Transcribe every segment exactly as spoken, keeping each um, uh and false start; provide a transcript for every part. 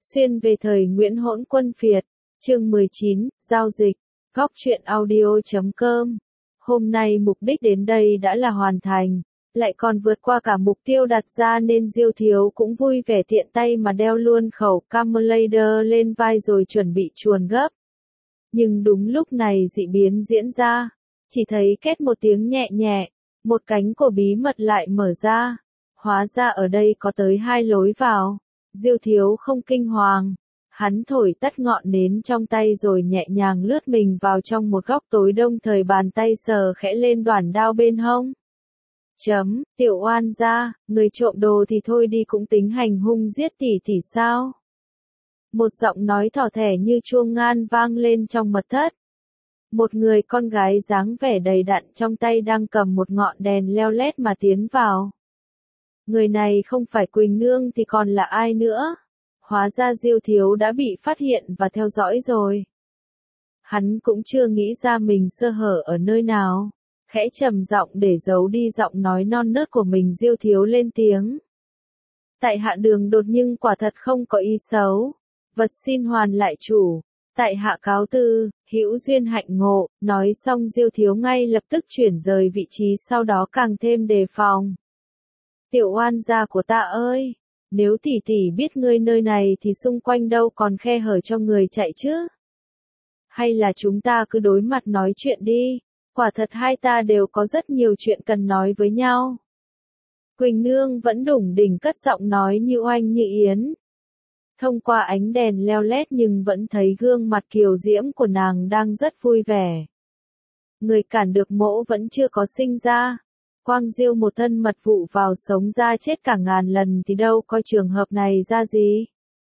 Xuyên về thời Nguyễn Hỗn Quân Việt, chương mười chín, giao dịch, góc truyện audio chấm com. Hôm nay mục đích đến đây đã là hoàn thành, lại còn vượt qua cả mục tiêu đặt ra nên Diêu Thiếu cũng vui vẻ tiện tay mà đeo luôn khẩu Camelliader lên vai rồi chuẩn bị chuồn gấp. Nhưng đúng lúc này dị biến diễn ra, chỉ thấy két một tiếng nhẹ nhẹ, một cánh của bí mật lại mở ra, hóa ra ở đây có tới hai lối vào. Diêu Thiếu không kinh hoàng, hắn thổi tắt ngọn nến trong tay rồi nhẹ nhàng lướt mình vào trong một góc tối đông thời bàn tay sờ khẽ lên đoản đao bên hông. Chấm, tiểu oan gia, người trộm đồ thì thôi đi cũng tính hành hung giết tỷ tỷ sao? Một giọng nói thỏ thẻ như chuông ngan vang lên trong mật thất. Một người con gái dáng vẻ đầy đặn trong tay đang cầm một ngọn đèn leo lét mà tiến vào. Người này không phải Quỳnh Nương thì còn là ai nữa? Hóa ra Diêu Thiếu đã bị phát hiện và theo dõi rồi. Hắn cũng chưa nghĩ ra mình sơ hở ở nơi nào. Khẽ trầm giọng để giấu đi giọng nói non nớt của mình, Diêu Thiếu lên tiếng. Tại hạ đường đột nhưng quả thật không có ý xấu. Vật xin hoàn lại chủ. Tại hạ cáo từ, hữu duyên hạnh ngộ. Nói xong Diêu Thiếu ngay lập tức chuyển rời vị trí, sau đó càng thêm đề phòng. Tiểu oan gia của ta ơi, nếu tỷ tỷ biết ngươi nơi này thì xung quanh đâu còn khe hở cho người chạy chứ? Hay là chúng ta cứ đối mặt nói chuyện đi, quả thật hai ta đều có rất nhiều chuyện cần nói với nhau. Quỳnh Nương vẫn đủng đỉnh cất giọng nói như oanh như yến. Thông qua ánh đèn leo lét nhưng vẫn thấy gương mặt kiều diễm của nàng đang rất vui vẻ. Người cản được mỗ vẫn chưa có sinh ra. Quang Diêu một thân mật vụ vào sống ra chết cả ngàn lần thì đâu coi trường hợp này ra gì.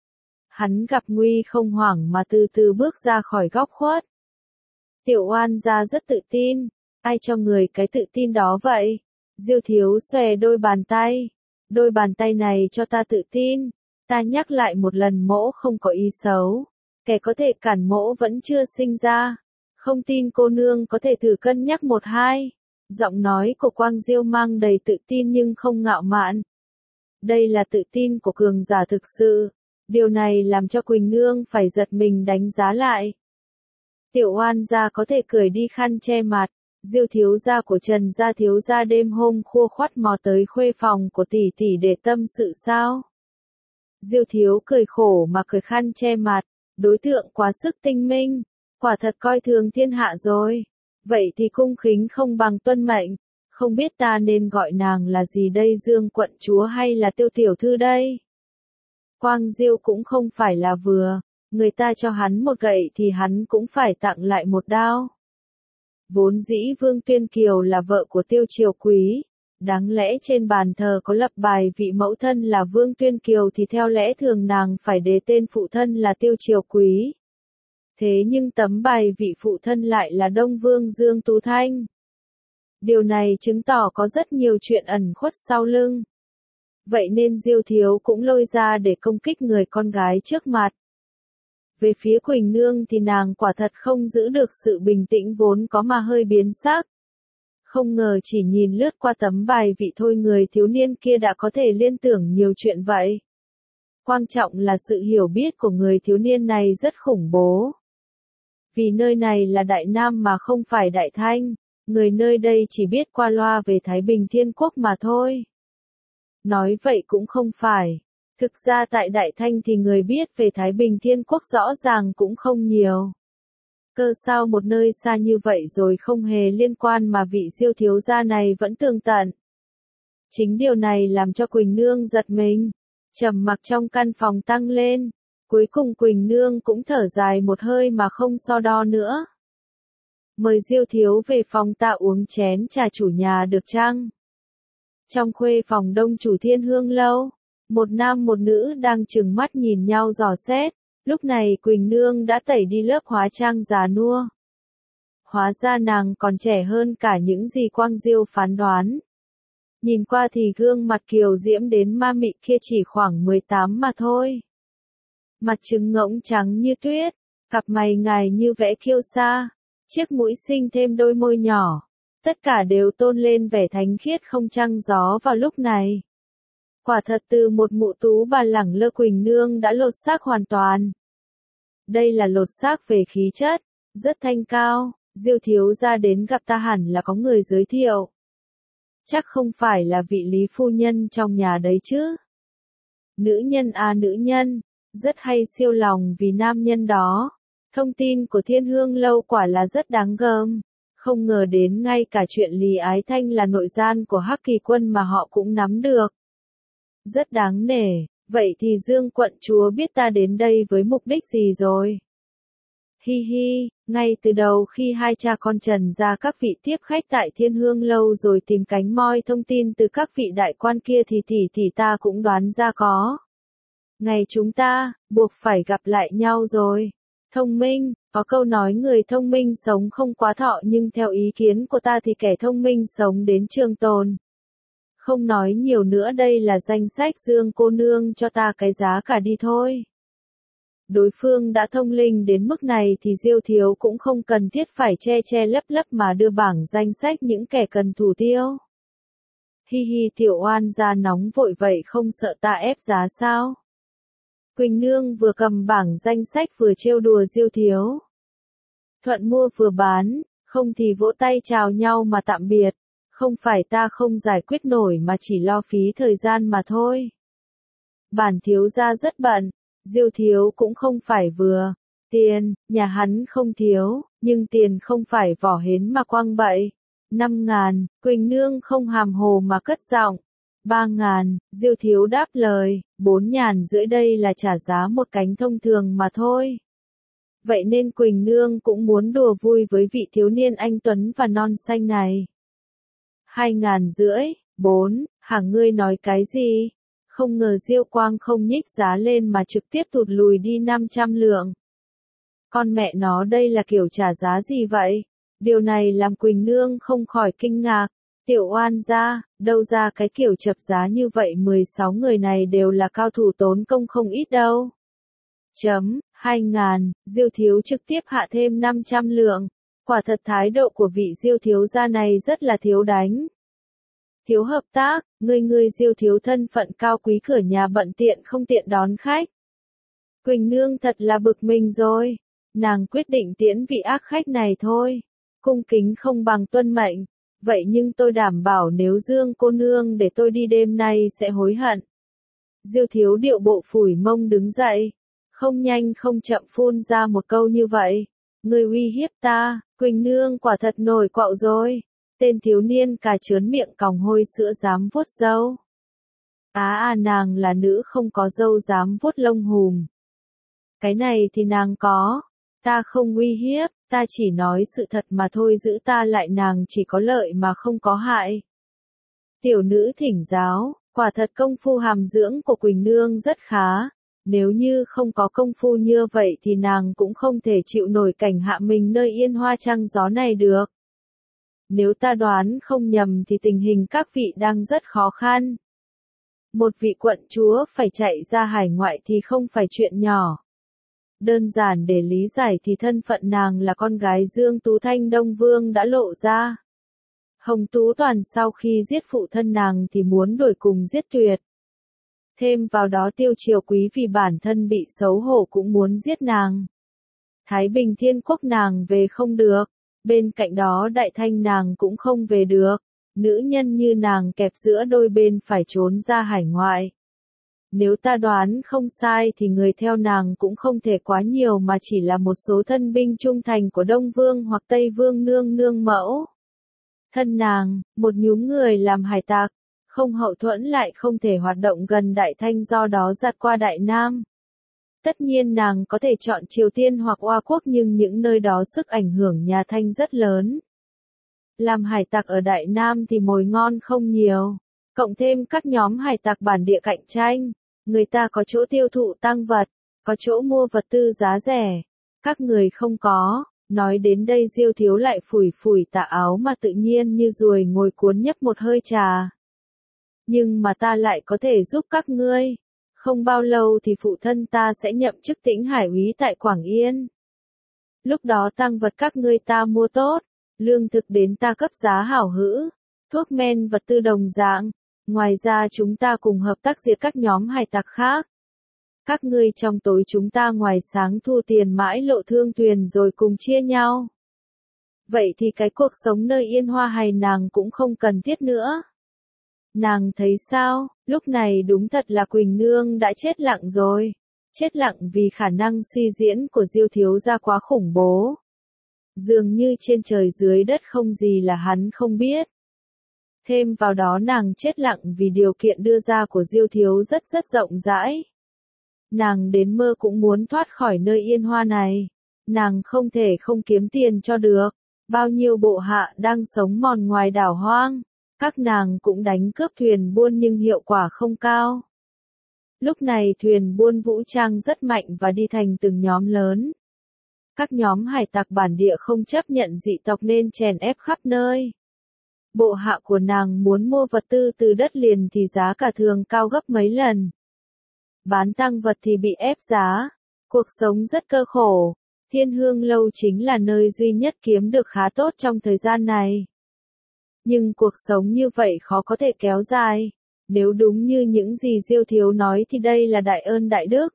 Hắn gặp nguy không hoảng mà từ từ bước ra khỏi góc khuất. Tiểu oan gia rất tự tin, ai cho người cái tự tin đó vậy? Diêu Thiếu xòe đôi bàn tay, đôi bàn tay này cho ta tự tin, ta nhắc lại một lần mỗ không có ý xấu, kẻ có thể cản mỗ vẫn chưa sinh ra, không tin cô nương có thể thử cân nhắc một hai. Giọng nói của Quang Diêu mang đầy tự tin nhưng không ngạo mạn. Đây là tự tin của cường giả thực sự. Điều này làm cho Quỳnh Nương phải giật mình đánh giá lại. Tiểu oan gia có thể cười đi khăn che mặt. Diêu thiếu gia của Trần gia thiếu gia đêm hôm khua khoắt mò tới khuê phòng của tỷ tỷ để tâm sự sao? Diêu thiếu cười khổ mà cười khăn che mặt. Đối tượng quá sức tinh minh. Quả thật coi thường thiên hạ rồi. Vậy thì cung khính không bằng tuân mệnh, không biết ta nên gọi nàng là gì đây, Dương quận chúa hay là Tiêu tiểu thư đây? Quang Diêu cũng không phải là vừa, người ta cho hắn một gậy thì hắn cũng phải tặng lại một đao. Vốn dĩ Vương Tuyên Kiều là vợ của Tiêu Triều Quý, đáng lẽ trên bàn thờ có lập bài vị mẫu thân là Vương Tuyên Kiều thì theo lẽ thường nàng phải đề tên phụ thân là Tiêu Triều Quý. Thế nhưng tấm bài vị phụ thân lại là Đông Vương Dương Tú Thanh. Điều này chứng tỏ có rất nhiều chuyện ẩn khuất sau lưng. Vậy nên Diêu Thiếu cũng lôi ra để công kích người con gái trước mặt. Về phía Quỳnh Nương thì nàng quả thật không giữ được sự bình tĩnh vốn có mà hơi biến sắc. Không ngờ chỉ nhìn lướt qua tấm bài vị thôi người thiếu niên kia đã có thể liên tưởng nhiều chuyện vậy. Quan trọng là sự hiểu biết của người thiếu niên này rất khủng bố. Vì nơi này là Đại Nam mà không phải Đại Thanh, người nơi đây chỉ biết qua loa về Thái Bình Thiên Quốc mà thôi. Nói vậy cũng không phải. Thực ra tại Đại Thanh thì người biết về Thái Bình Thiên Quốc rõ ràng cũng không nhiều. Cơ sao một nơi xa như vậy rồi không hề liên quan mà vị Diêu thiếu gia này vẫn tường tận. Chính điều này làm cho Quỳnh Nương giật mình. Trầm mặc trong căn phòng tăng lên. Cuối cùng Quỳnh Nương cũng thở dài một hơi mà không so đo nữa. Mời Diêu thiếu về phòng ta uống chén trà chủ nhà được chăng? Trong khuê phòng Đông Chủ Thiên Hương lâu, một nam một nữ đang trừng mắt nhìn nhau dò xét. Lúc này Quỳnh Nương đã tẩy đi lớp hóa trang già nua. Hóa ra nàng còn trẻ hơn cả những gì Quang Diêu phán đoán. Nhìn qua thì gương mặt kiều diễm đến ma mị kia chỉ khoảng mười tám mà thôi. Mặt trứng ngỗng trắng như tuyết, cặp mày ngài như vẽ kiêu sa, chiếc mũi xinh thêm đôi môi nhỏ, tất cả đều tôn lên vẻ thánh khiết không trăng gió vào lúc này. Quả thật từ một mụ tú bà lẳng lơ Quỳnh Nương đã lột xác hoàn toàn. Đây là lột xác về khí chất, rất thanh cao, Diêu thiếu gia đến gặp ta hẳn là có người giới thiệu. Chắc không phải là vị Lý phu nhân trong nhà đấy chứ. Nữ nhân à nữ nhân, rất hay siêu lòng vì nam nhân đó. Thông tin của Thiên Hương Lâu quả là rất đáng gờm. Không ngờ đến ngay cả chuyện Lý Ái Thanh là nội gian của Hắc Kỳ Quân mà họ cũng nắm được. Rất đáng nể, vậy thì Dương quận chúa biết ta đến đây với mục đích gì rồi? Hi hi, ngay từ đầu khi hai cha con Trần ra các vị tiếp khách tại Thiên Hương Lâu rồi tìm cánh moi thông tin từ các vị đại quan kia thì thì thì ta cũng đoán ra có. Ngày chúng ta, buộc phải gặp lại nhau rồi. Thông minh, có câu nói người thông minh sống không quá thọ nhưng theo ý kiến của ta thì kẻ thông minh sống đến trường tồn. Không nói nhiều nữa đây là danh sách Dương cô nương cho ta cái giá cả đi thôi. Đối phương đã thông linh đến mức này thì Diêu thiếu cũng không cần thiết phải che che lấp lấp mà đưa bảng danh sách những kẻ cần thủ tiêu. Hi hi tiểu oan ra nóng vội vậy không sợ ta ép giá sao? Quỳnh Nương vừa cầm bảng danh sách vừa trêu đùa Diêu thiếu. Thuận mua vừa bán, không thì vỗ tay chào nhau mà tạm biệt. Không phải ta không giải quyết nổi mà chỉ lo phí thời gian mà thôi. Bản thiếu gia rất bận, Diêu thiếu cũng không phải vừa. Tiền, nhà hắn không thiếu, nhưng tiền không phải vỏ hến mà quăng bậy. Năm ngàn, Quỳnh Nương không hàm hồ mà cất giọng. Ba ngàn, Diêu thiếu đáp lời, bốn ngàn rưỡi đây là trả giá một cánh thông thường mà thôi. Vậy nên Quỳnh Nương cũng muốn đùa vui với vị thiếu niên anh tuấn và non xanh này. Hai ngàn rưỡi, bốn, hả ngươi nói cái gì? Không ngờ Diêu Quang không nhích giá lên mà trực tiếp tụt lùi đi năm trăm lượng. Con mẹ nó đây là kiểu trả giá gì vậy? Điều này làm Quỳnh Nương không khỏi kinh ngạc. Tiểu oan gia, đâu ra cái kiểu chập giá như vậy mười sáu người này đều là cao thủ tốn công không ít đâu. Chấm, hai ngàn, Diêu thiếu trực tiếp hạ thêm năm trăm lượng. Quả thật thái độ của vị Diêu thiếu gia này rất là thiếu đánh. Thiếu hợp tác, ngươi ngươi Diêu thiếu thân phận cao quý cửa nhà bận tiện không tiện đón khách. Quỳnh Nương thật là bực mình rồi. Nàng quyết định tiễn vị ác khách này thôi. Cung kính không bằng tuân mệnh. Vậy nhưng tôi đảm bảo nếu Dương cô nương để tôi đi đêm nay sẽ hối hận. Diêu thiếu điệu bộ phủi mông đứng dậy. Không nhanh không chậm phun ra một câu như vậy. Ngươi uy hiếp ta, Quỳnh Nương quả thật nổi quạo rồi. Tên thiếu niên cà trớn miệng còng hôi sữa dám vuốt râu. Á à, à nàng là nữ không có râu dám vuốt lông hùm. Cái này thì nàng có. Ta không uy hiếp, ta chỉ nói sự thật mà thôi giữ ta lại nàng chỉ có lợi mà không có hại. Tiểu nữ thỉnh giáo, quả thật công phu hàm dưỡng của Quỳnh Nương rất khá. Nếu như không có công phu như vậy thì nàng cũng không thể chịu nổi cảnh hạ mình nơi yên hoa trăng gió này được. Nếu ta đoán không nhầm thì tình hình các vị đang rất khó khăn. Một vị quận chúa phải chạy ra hải ngoại thì không phải chuyện nhỏ. Đơn giản để lý giải thì thân phận nàng là con gái Dương Tú Thanh Đông Vương đã lộ ra. Hồng Tú Toàn sau khi giết phụ thân nàng thì muốn đuổi cùng giết Tuyệt. Thêm vào đó Tiêu Triều Quý vì bản thân bị xấu hổ cũng muốn giết nàng. Thái Bình Thiên Quốc nàng về không được. Bên cạnh đó Đại Thanh nàng cũng không về được. Nữ nhân như nàng kẹp giữa đôi bên phải trốn ra hải ngoại. Nếu ta đoán không sai thì người theo nàng cũng không thể quá nhiều mà chỉ là một số thân binh trung thành của Đông Vương hoặc Tây Vương nương nương mẫu. Thân nàng, một nhúm người làm hải tặc, không hậu thuẫn lại không thể hoạt động gần Đại Thanh do đó giạt qua Đại Nam. Tất nhiên nàng có thể chọn Triều Tiên hoặc Oa Quốc nhưng những nơi đó sức ảnh hưởng nhà Thanh rất lớn. Làm hải tặc ở Đại Nam thì mồi ngon không nhiều. Cộng thêm các nhóm hải tặc bản địa cạnh tranh, người ta có chỗ tiêu thụ tang vật, có chỗ mua vật tư giá rẻ. Các người không có, nói đến đây Diêu thiếu lại phủi phủi tà áo mà tự nhiên như ruồi ngồi cuốn nhấp một hơi trà. Nhưng mà ta lại có thể giúp các ngươi. Không bao lâu thì phụ thân ta sẽ nhậm chức Tĩnh Hải úy tại Quảng Yên. Lúc đó tang vật các ngươi ta mua tốt, lương thực đến ta cấp giá hảo hữu, thuốc men vật tư đồng dạng. Ngoài ra chúng ta cùng hợp tác diệt các nhóm hải tặc khác. Các ngươi trong tối chúng ta ngoài sáng thu tiền mãi lộ thương thuyền rồi cùng chia nhau. Vậy thì cái cuộc sống nơi Yên Hoa Hài nàng cũng không cần thiết nữa. Nàng thấy sao, lúc này đúng thật là Quỳnh Nương đã chết lặng rồi. Chết lặng vì khả năng suy diễn của Diêu thiếu gia quá khủng bố. Dường như trên trời dưới đất không gì là hắn không biết. Thêm vào đó nàng chết lặng vì điều kiện đưa ra của Diêu thiếu rất rất rộng rãi. Nàng đến mơ cũng muốn thoát khỏi nơi Yên Hoa này. Nàng không thể không kiếm tiền cho được. Bao nhiêu bộ hạ đang sống mòn ngoài đảo hoang. Các nàng cũng đánh cướp thuyền buôn nhưng hiệu quả không cao. Lúc này thuyền buôn vũ trang rất mạnh và đi thành từng nhóm lớn. Các nhóm hải tặc bản địa không chấp nhận dị tộc nên chèn ép khắp nơi. Bộ hạ của nàng muốn mua vật tư từ đất liền thì giá cả thường cao gấp mấy lần. Bán tăng vật thì bị ép giá. Cuộc sống rất cơ khổ. Thiên Hương Lâu chính là nơi duy nhất kiếm được khá tốt trong thời gian này. Nhưng cuộc sống như vậy khó có thể kéo dài. Nếu đúng như những gì Diêu thiếu nói thì đây là đại ơn đại đức.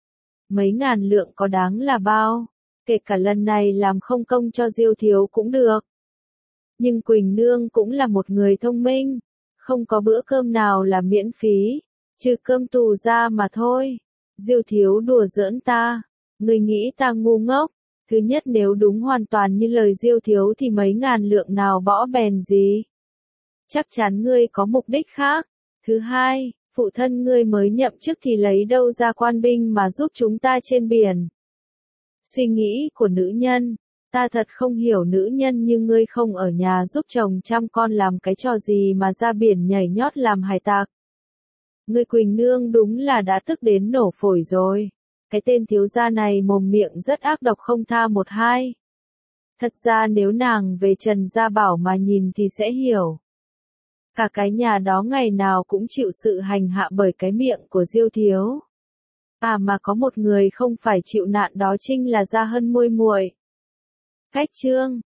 Mấy ngàn lượng có đáng là bao, kể cả lần này làm không công cho Diêu thiếu cũng được. Nhưng Quỳnh Nương cũng là một người thông minh, không có bữa cơm nào là miễn phí, trừ cơm tù ra mà thôi. Diêu thiếu đùa giỡn ta, người nghĩ ta ngu ngốc. Thứ nhất, nếu đúng hoàn toàn như lời Diêu thiếu thì mấy ngàn lượng nào bỏ bèn gì. Chắc chắn ngươi có mục đích khác. Thứ hai, phụ thân ngươi mới nhậm chức thì lấy đâu ra quan binh mà giúp chúng ta trên biển. Suy nghĩ của nữ nhân, ta thật không hiểu nữ nhân như ngươi không ở nhà giúp chồng chăm con làm cái trò gì mà ra biển nhảy nhót làm hải tặc. Ngươi Quỳnh Nương đúng là đã tức đến nổ phổi rồi. Cái tên thiếu gia này mồm miệng rất ác độc không tha một hai. Thật ra nếu nàng về Trần Gia Bảo mà nhìn thì sẽ hiểu. Cả cái nhà đó ngày nào cũng chịu sự hành hạ bởi cái miệng của Diêu thiếu. À mà có một người không phải chịu nạn đó chính là Gia Hân muội muội. Khách chương